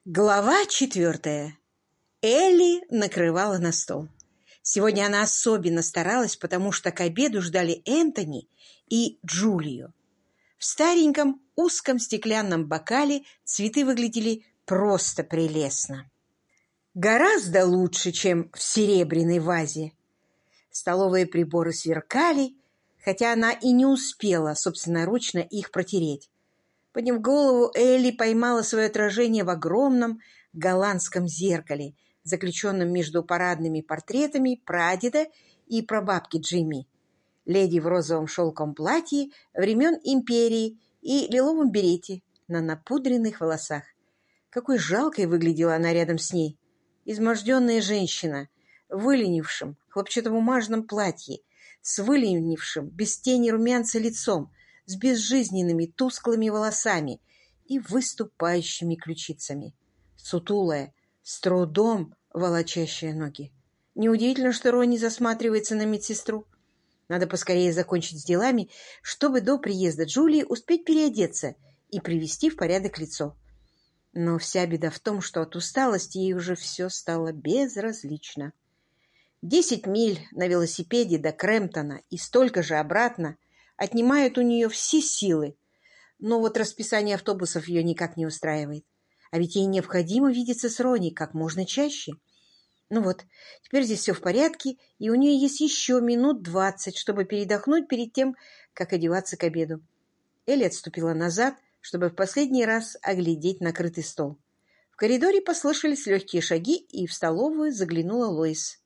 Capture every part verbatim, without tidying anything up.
Глава четвертая. Элли накрывала на стол. Сегодня она особенно старалась, потому что к обеду ждали Энтони и Джулию. В стареньком узком стеклянном бокале цветы выглядели просто прелестно. Гораздо лучше, чем в серебряной вазе. Столовые приборы сверкали, хотя она и не успела собственноручно их протереть. Подняв голову, Элли поймала свое отражение в огромном голландском зеркале, заключенном между парадными портретами прадеда и прабабки Джимми, леди в розовом шелковом платье времен империи и лиловом берете на напудренных волосах. Какой жалкой выглядела она рядом с ней. Изможденная женщина в выленившем хлопчатобумажном платье, с выленившим без тени румянца лицом, с безжизненными тусклыми волосами и выступающими ключицами. Сутулая, с трудом волочащая ноги. Неудивительно, что Ронни засматривается на медсестру. Надо поскорее закончить с делами, чтобы до приезда Джулии успеть переодеться и привести в порядок лицо. Но вся беда в том, что от усталости ей уже все стало безразлично. Десять миль на велосипеде до Крэмптона и столько же обратно отнимают у нее все силы. Но вот расписание автобусов ее никак не устраивает. А ведь ей необходимо видеться с Ронни как можно чаще. Ну вот, теперь здесь все в порядке, и у нее есть еще минут двадцать, чтобы передохнуть перед тем, как одеваться к обеду. Элли отступила назад, чтобы в последний раз оглядеть накрытый стол. В коридоре послышались легкие шаги, и в столовую заглянула Лоис.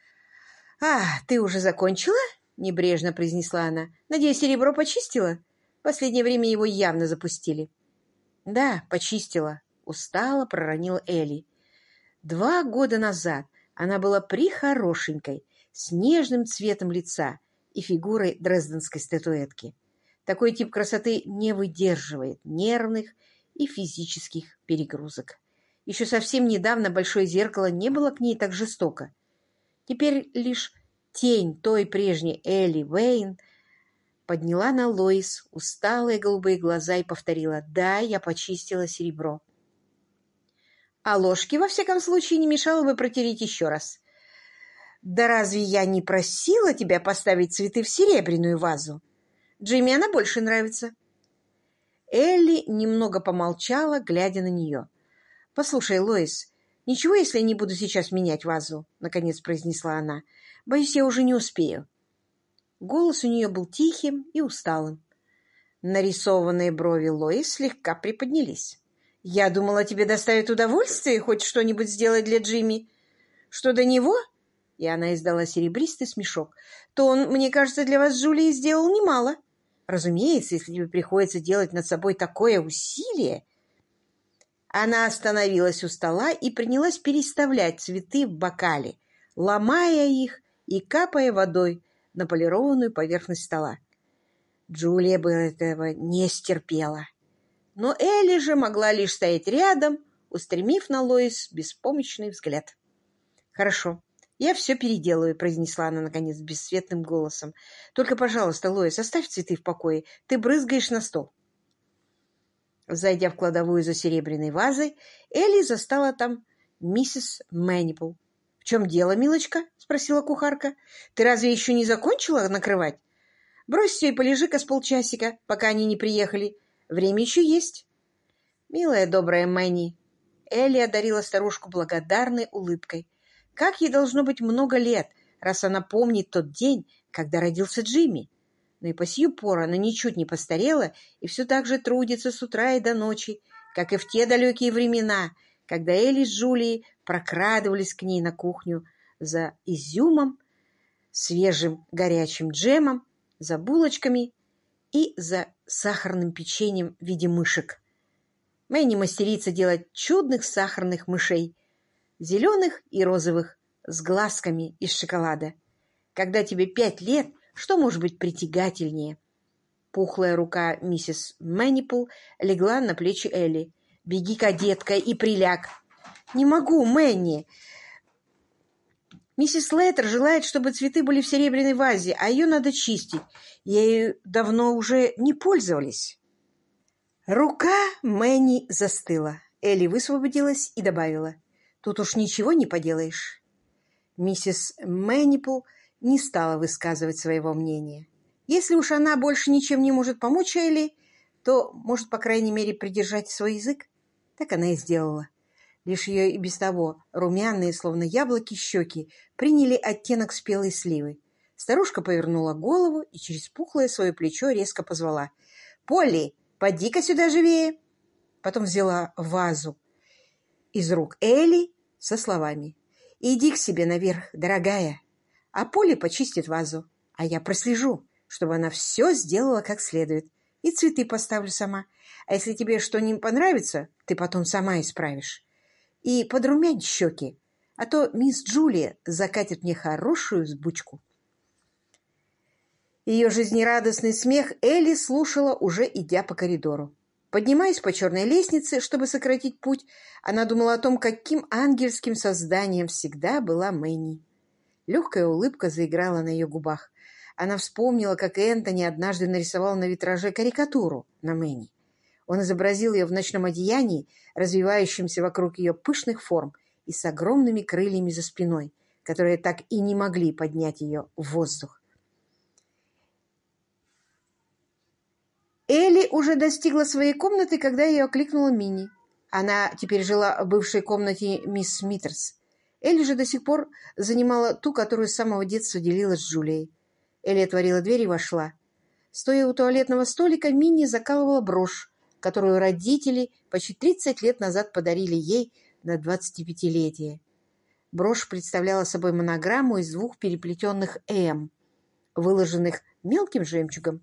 «А, ты уже закончила?» — небрежно произнесла она. «Надеюсь, серебро почистила? В последнее время его явно запустили». «Да, почистила», — устало проронила Элли. Два года назад она была прихорошенькой, с нежным цветом лица и фигурой дрезденской статуэтки. Такой тип красоты не выдерживает нервных и физических перегрузок. Еще совсем недавно большое зеркало не было к ней так жестоко. Теперь лишь тень той прежней Элли Уэйн подняла на Лоис усталые голубые глаза и повторила: «Да, я почистила серебро». «А ложки, во всяком случае, не мешало бы протереть еще раз». «Да разве я не просила тебя поставить цветы в серебряную вазу? Джимми она больше нравится». Элли немного помолчала, глядя на нее. «Послушай, Лоис, ничего, если я не буду сейчас менять вазу?» — наконец произнесла она. «Боюсь, я уже не успею». Голос у нее был тихим и усталым. Нарисованные брови Лоис слегка приподнялись. «Я думала, тебе доставит удовольствие хоть что-нибудь сделать для Джимми. Что до него?» И она издала серебристый смешок. «То он, мне кажется, для вас с Джулией сделал немало. Разумеется, если тебе приходится делать над собой такое усилие». Она остановилась у стола и принялась переставлять цветы в бокале, ломая их и капая водой на полированную поверхность стола. Джулия бы этого не стерпела. Но Элли же могла лишь стоять рядом, устремив на Лоис беспомощный взгляд. «Хорошо, я все переделаю», — произнесла она, наконец, бесцветным голосом. «Только, пожалуйста, Лоис, оставь цветы в покое. Ты брызгаешь на стол». Зайдя в кладовую за серебряной вазой, Элли застала там миссис Мэнипл. «В чем дело, милочка?» — спросила кухарка. «Ты разве еще не закончила накрывать? Брось все и полежи-ка с полчасика, пока они не приехали. Время еще есть». «Милая, добрая Мэнни», — Элли одарила старушку благодарной улыбкой. «Как ей должно быть много лет, раз она помнит тот день, когда родился Джимми. Но и по сию пору она ничуть не постарела и все так же трудится с утра и до ночи, как и в те далекие времена, когда Элли с Джулией прокрадывались к ней на кухню за изюмом, свежим горячим джемом, за булочками и за сахарным печеньем в виде мышек. Мэнни мастерица делать чудных сахарных мышей, зеленых и розовых, с глазками из шоколада. Когда тебе пять лет, что может быть притягательнее? Пухлая рука миссис Мэнипл легла на плечи Элли. «Беги-ка, детка, и приляг». «Не могу, Мэнни. Миссис Слейтер желает, чтобы цветы были в серебряной вазе, а ее надо чистить. Ею давно уже не пользовались». Рука Мэнни застыла. Элли высвободилась и добавила: «Тут уж ничего не поделаешь». Миссис Мэнипл не стала высказывать своего мнения. Если уж она больше ничем не может помочь Элли, то может, по крайней мере, придержать свой язык. Так она и сделала. Лишь ее и без того румяные, словно яблоки, щеки приняли оттенок спелой сливы. Старушка повернула голову и через пухлое свое плечо резко позвала: «Полли, поди-ка сюда живее!» Потом взяла вазу из рук Элли со словами: «Иди к себе наверх, дорогая, а Полли почистит вазу, а я прослежу, чтобы она все сделала как следует, и цветы поставлю сама. А если тебе что не понравится, ты потом сама исправишь. И подрумянь щеки, а то мисс Джулия закатит мне хорошую взбучку». Ее жизнерадостный смех Элли слушала, уже идя по коридору. Поднимаясь по черной лестнице, чтобы сократить путь, она думала о том, каким ангельским созданием всегда была Мэнни. Легкая улыбка заиграла на ее губах. Она вспомнила, как Энтони однажды нарисовал на витраже карикатуру на Мэнни. Он изобразил ее в ночном одеянии, развивающемся вокруг ее пышных форм и с огромными крыльями за спиной, которые так и не могли поднять ее в воздух. Элли уже достигла своей комнаты, когда ее окликнула Минни. Она теперь жила в бывшей комнате мисс Смитерс. Элли же до сих пор занимала ту, которую с самого детства делила с Джулией. Элли отворила дверь и вошла. Стоя у туалетного столика, Минни закалывала брошь, которую родители почти тридцать лет назад подарили ей на двадцатипятилетие. Брошь представляла собой монограмму из двух переплетенных «М», выложенных мелким жемчугом.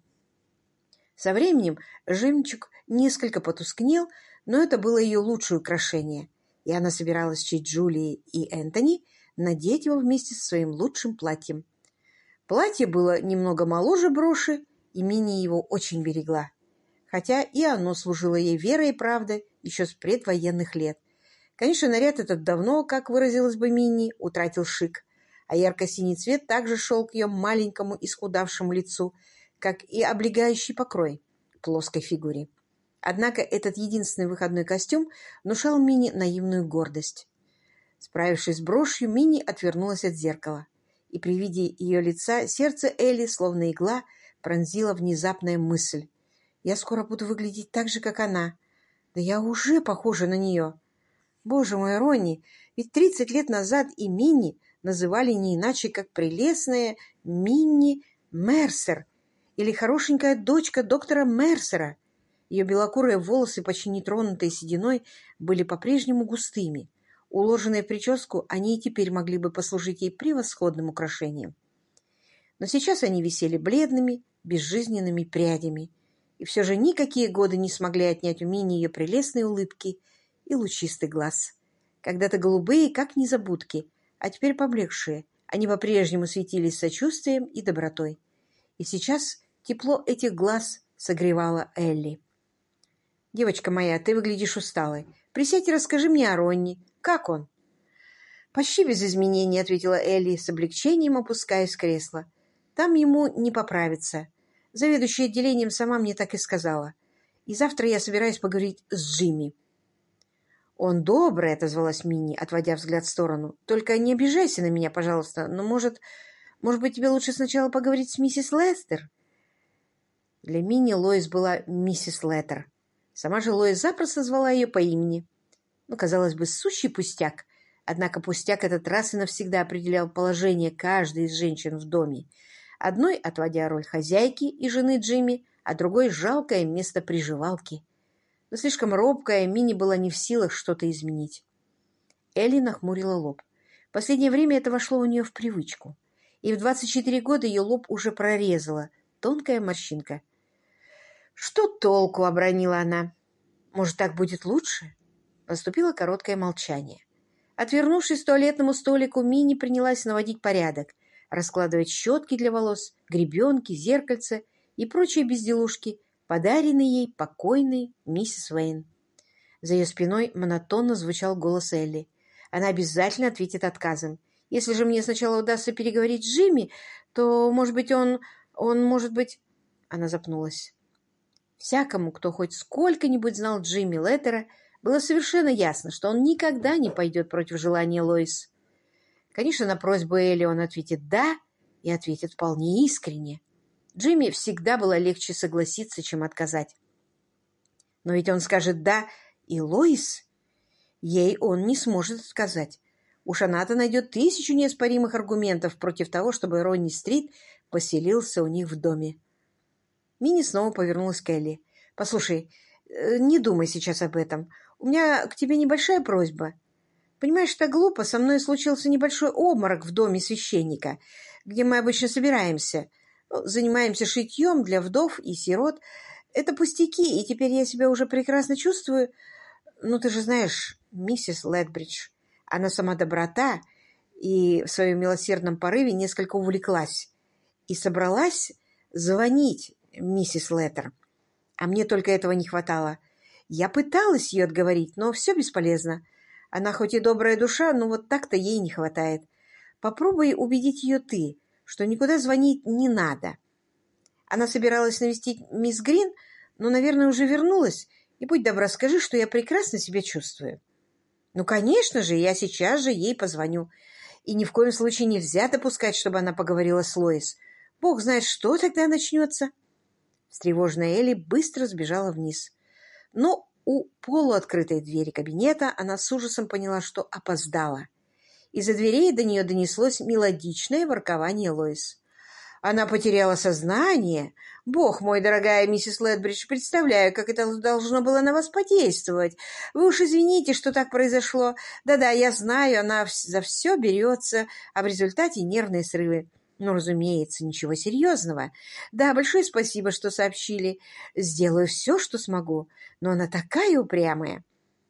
Со временем жемчуг несколько потускнел, но это было ее лучшее украшение, и она собиралась в честь Джулии и Энтони надеть его вместе со своим лучшим платьем. Платье было немного моложе броши, и Минни его очень берегла, хотя и оно служило ей верой и правдой еще с предвоенных лет. Конечно, наряд этот давно, как выразилась бы Минни, утратил шик, а ярко-синий цвет также шел к ее маленькому исхудавшему лицу, как и облегающий покрой плоской фигуре. Однако этот единственный выходной костюм внушал Минни наивную гордость. Справившись с брошью, Минни отвернулась от зеркала, и при виде ее лица сердце Элли, словно игла, пронзила внезапная мысль: «Я скоро буду выглядеть так же, как она. Да я уже похожа на нее. Боже мой, Ронни, ведь тридцать лет назад и Минни называли не иначе, как прелестная Минни Мерсер, или хорошенькая дочка доктора Мерсера». Ее белокурые волосы, почти нетронутые сединой, были по-прежнему густыми. Уложенные в прическу, они и теперь могли бы послужить ей превосходным украшением. Но сейчас они висели бледными, безжизненными прядями, и все же никакие годы не смогли отнять у Минни ее прелестной улыбки и лучистый глаз. Когда-то голубые, как незабудки, а теперь поблекшие, они по-прежнему светились сочувствием и добротой. И сейчас тепло этих глаз согревало Элли. «Девочка моя, ты выглядишь усталой. Присядь и расскажи мне о Ронни. Как он?» «Почти без изменений», — ответила Элли, с облегчением опускаясь в кресло. «Там ему не поправиться. Заведующая отделением сама мне так и сказала. И завтра я собираюсь поговорить с Джимми». «Он добрый», — отозвалась Минни, отводя взгляд в сторону. «Только не обижайся на меня, пожалуйста. Но, может, может быть, тебе лучше сначала поговорить с миссис Лестер?» Для Минни Лоис была миссис Леттер. Сама же Лоис запросто звала ее по имени. Ну, казалось бы, сущий пустяк. Однако пустяк этот раз и навсегда определял положение каждой из женщин в доме, одной отводя роль хозяйки и жены Джимми, а другой — жалкое место приживалки. Но слишком робкая Минни была не в силах что-то изменить. Элли нахмурила лоб. В последнее время это вошло у нее в привычку. И в двадцать четыре года ее лоб уже прорезала тонкая морщинка. «Что толку?» — обронила она. «Может, так будет лучше?» Наступило короткое молчание. Отвернувшись к туалетному столику, Минни принялась наводить порядок, раскладывать щетки для волос, гребенки, зеркальца и прочие безделушки, подаренные ей покойной миссис Уэйн. За ее спиной монотонно звучал голос Элли. Она обязательно ответит отказом. «Если же мне сначала удастся переговорить с Джимми, то, может быть, он... он, может быть...» Она запнулась. Всякому, кто хоть сколько-нибудь знал Джимми Леттера, Было совершенно ясно, что он никогда не пойдет против желания Лоис. Конечно, на просьбу Элли он ответит «да» и ответит вполне искренне. Джимми всегда было легче согласиться, чем отказать. Но ведь он скажет «да» и Лоис, ей он не сможет отказать. Уж она-то найдет тысячу неоспоримых аргументов против того, чтобы Ронни Стрит поселился у них в доме. Минни снова повернулась к Элли. «Послушай, не думай сейчас об этом. У меня к тебе небольшая просьба. Понимаешь, это глупо. Со мной случился небольшой обморок в доме священника, где мы обычно собираемся. Занимаемся шитьем для вдов и сирот. Это пустяки, и теперь я себя уже прекрасно чувствую. Ну, ты же знаешь, миссис Летбридж, она сама доброта, и в своем милосердном порыве несколько увлеклась. И собралась звонить миссис Леттер. А мне только этого не хватало. Я пыталась ее отговорить, но все бесполезно. Она хоть и добрая душа, но вот так-то ей не хватает. Попробуй убедить ее ты, что никуда звонить не надо. Она собиралась навестить мисс Грин, но, наверное, уже вернулась. И будь добра, скажи, что я прекрасно себя чувствую. Ну, конечно же, я сейчас же ей позвоню. И ни в коем случае нельзя допускать, чтобы она поговорила с Лоис. Бог знает, что тогда начнется. Встревоженная Элли быстро сбежала вниз. Но у полуоткрытой двери кабинета она с ужасом поняла, что опоздала. Из-за дверей до нее донеслось мелодичное воркование Лоис. Она потеряла сознание. Бог мой, дорогая миссис Летбридж, представляю, как это должно было на вас подействовать. Вы уж извините, что так произошло. Да-да, я знаю, она за все берется, а в результате нервные срывы. Ну, разумеется, ничего серьезного. Да, большое спасибо, что сообщили. Сделаю все, что смогу. Но она такая упрямая.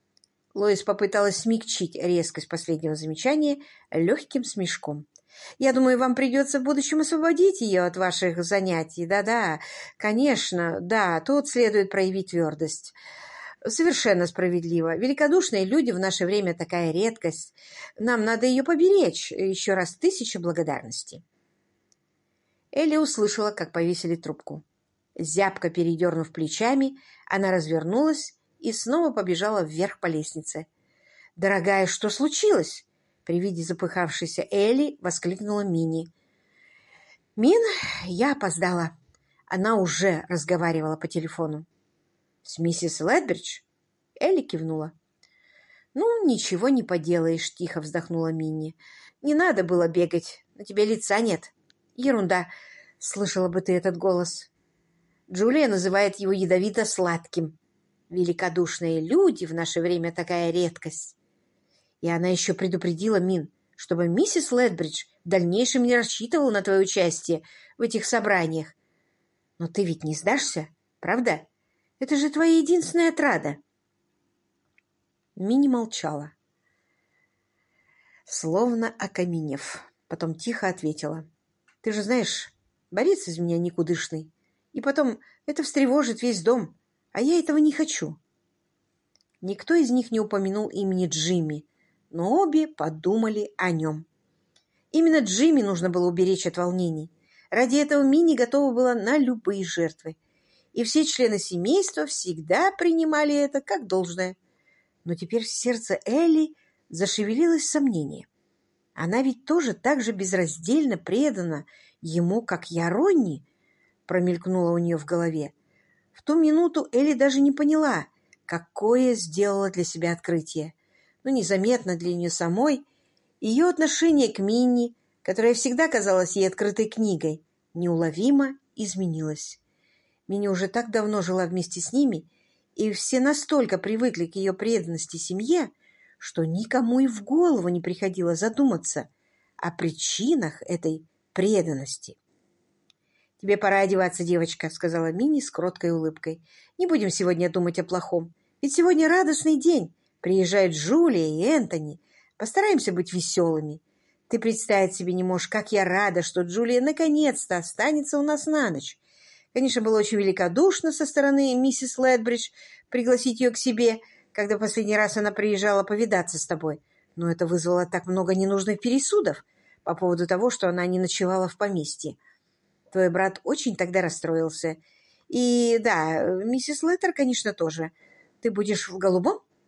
Лоис попыталась смягчить резкость последнего замечания легким смешком. «Я думаю, вам придется в будущем освободить ее от ваших занятий. Да-да, конечно, да, тут следует проявить твердость. Совершенно справедливо. Великодушные люди в наше время такая редкость. Нам надо ее поберечь. Еще раз тысяча благодарностей». Элли услышала, как повесили трубку. Зябко передернув плечами, она развернулась и снова побежала вверх по лестнице. «Дорогая, что случилось?» При виде запыхавшейся Элли воскликнула Минни. «Мин, я опоздала». Она уже разговаривала по телефону. «С миссис Летбридж?» Элли кивнула. «Ну, ничего не поделаешь», — тихо вздохнула Минни. «Не надо было бегать, на тебе лица нет». «Ерунда. Слышала бы ты этот голос». Джулия называет его ядовито-сладким. Великодушные люди в наше время такая редкость. И она еще предупредила, Мин, чтобы миссис Летбридж в дальнейшем не рассчитывала на твое участие в этих собраниях. Но ты ведь не сдашься, правда? Это же твоя единственная отрада. Минни молчала, словно окаменев. Потом тихо ответила. Ты же знаешь, борец из меня никудышный. И потом, это встревожит весь дом, а я этого не хочу. Никто из них не упомянул имени Джимми, но обе подумали о нем. Именно Джимми нужно было уберечь от волнений. Ради этого Минни готова была на любые жертвы. И все члены семейства всегда принимали это как должное. Но теперь в сердце Элли зашевелилось сомнение. Она ведь тоже так же безраздельно предана ему, как я Ронни, промелькнула у нее в голове. В ту минуту Элли даже не поняла, какое сделала для себя открытие. Но незаметно для нее самой ее отношение к Минни, которая всегда казалась ей открытой книгой, неуловимо изменилось. Минни уже так давно жила вместе с ними, и все настолько привыкли к ее преданности семье, что никому и в голову не приходило задуматься о причинах этой преданности. «Тебе пора одеваться, девочка», — сказала Минни с кроткой улыбкой. «Не будем сегодня думать о плохом. Ведь сегодня радостный день. Приезжают Джулия и Энтони. Постараемся быть веселыми. Ты представить себе не можешь, как я рада, что Джулия наконец-то останется у нас на ночь. Конечно, было очень великодушно со стороны миссис Летбридж пригласить ее к себе, когда последний раз она приезжала повидаться с тобой. Но это вызвало так много ненужных пересудов по поводу того, что она не ночевала в поместье. Твой брат очень тогда расстроился. И да, миссис Леттер, конечно, тоже. Ты будешь в голубом?»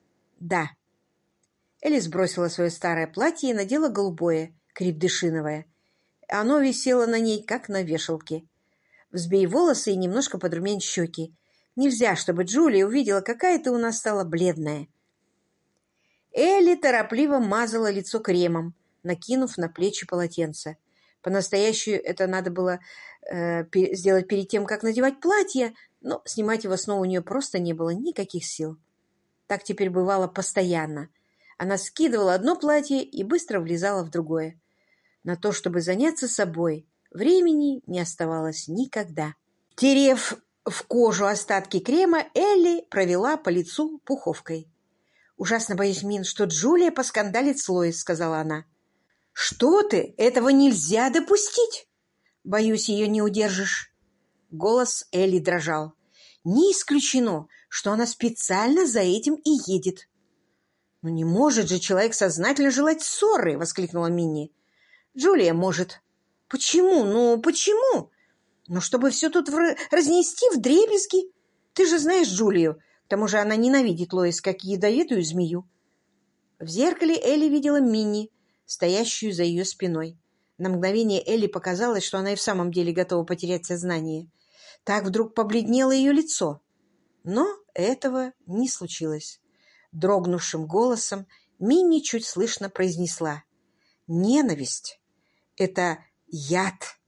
«Да». Элли сбросила свое старое платье и надела голубое, крепдышиновое. Оно висело на ней, как на вешалке. «Взбей волосы и немножко подрумянь щеки. Нельзя, чтобы Джулия увидела, какая ты у нас стала бледная». Элли торопливо мазала лицо кремом, накинув на плечи полотенце. По-настоящему это надо было э, сделать перед тем, как надевать платье, но снимать его снова у нее просто не было никаких сил. Так теперь бывало постоянно. Она скидывала одно платье и быстро влезала в другое. На то, чтобы заняться собой, времени не оставалось никогда. Терев в кожу остатки крема, Элли провела по лицу пуховкой. «Ужасно боюсь, Мин, что Джулия поскандалит с Лоис», — сказала она. «Что ты? Этого нельзя допустить!» «Боюсь, ее не удержишь». Голос Элли дрожал. «Не исключено, что она специально за этим и едет». «Ну не может же человек сознательно желать ссоры!» — воскликнула Минни. «Джулия может». «Почему? Ну, почему?» «Ну, чтобы все тут в... разнести вдребезги. Ты же знаешь Джулию. К тому же она ненавидит Лоис, как ядовитую змею». В зеркале Элли видела Минни, стоящую за ее спиной. На мгновение Элли показалось, что она и в самом деле готова потерять сознание. Так вдруг побледнело ее лицо. Но этого не случилось. Дрогнувшим голосом Минни чуть слышно произнесла: «Ненависть — это яд».